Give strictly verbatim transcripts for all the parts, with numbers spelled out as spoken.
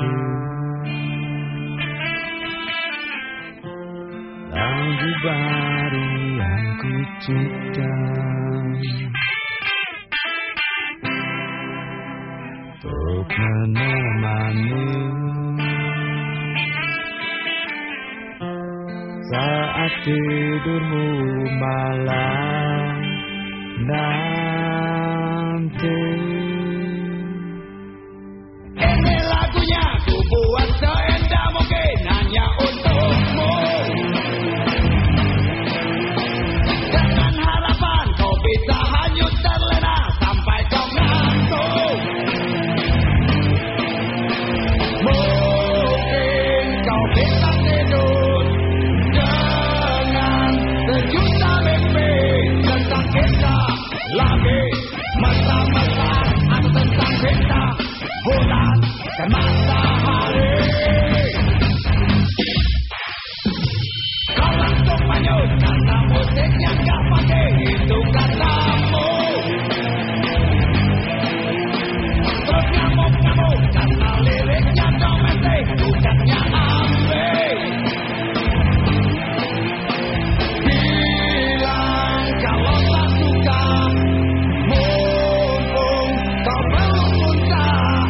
itu lagu baru yang ku cipta untuk menemani saat tidurmu malam nanti. Ini lagunya ku buat seendah mungkin hanya untukmu, dengan harapan kau bisa hanyut terlena sampai kau ngantuk. Mungkin kau bisa tidur dengan sejuta mimpi tentang kita lagi mesra-mesraan atau tentang kita bulan dan matahari. Kau langsung manyut karena musiknya gak pakai itu katamu, terus ngamuk-ngamuk karena liriknya domestik bukannya ambil. Bilang kalau tak suka mumpung kau belum muntah.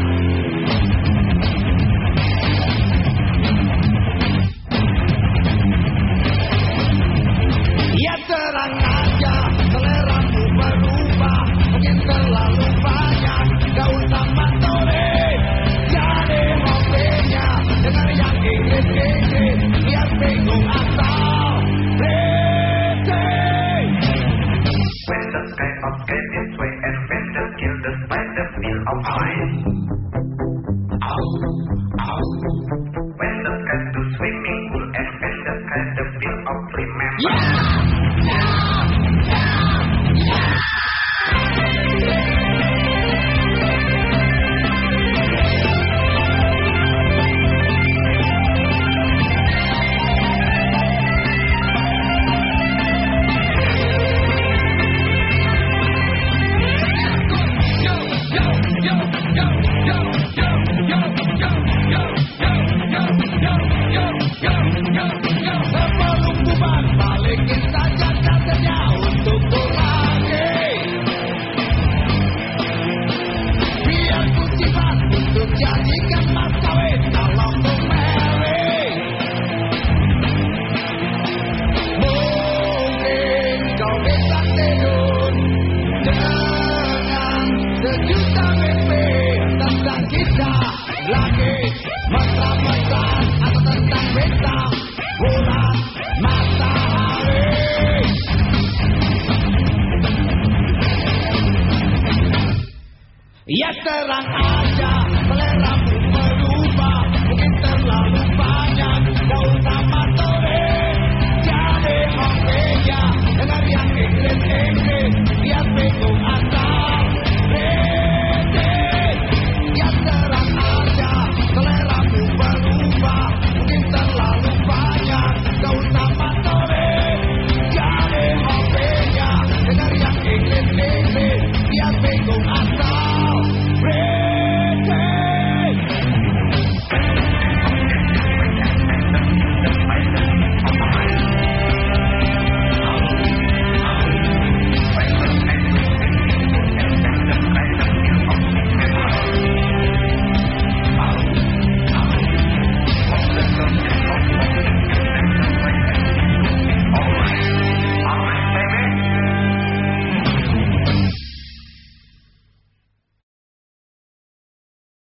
Ya terang aja seleramu berubah, mungkin terlalu banyak gaul sama tore. Jadi hobinya dengar yang Inggris-Inggris biar bingung asal British. When the sky up get its way and when the kill the spider feel of fine. When the sky to swimming pool and when the sky the feel of remember. Sebelum bubar balikin saja kasetnya untukku lagi, biar ku simpan untuk jadikan mas kawin kalau ku marry. Mungkin kau bisa tidur dengan sejuta mimpi tentang kita lagi mesra-mesraan atau tentang bintang bulan matahari. Ya terang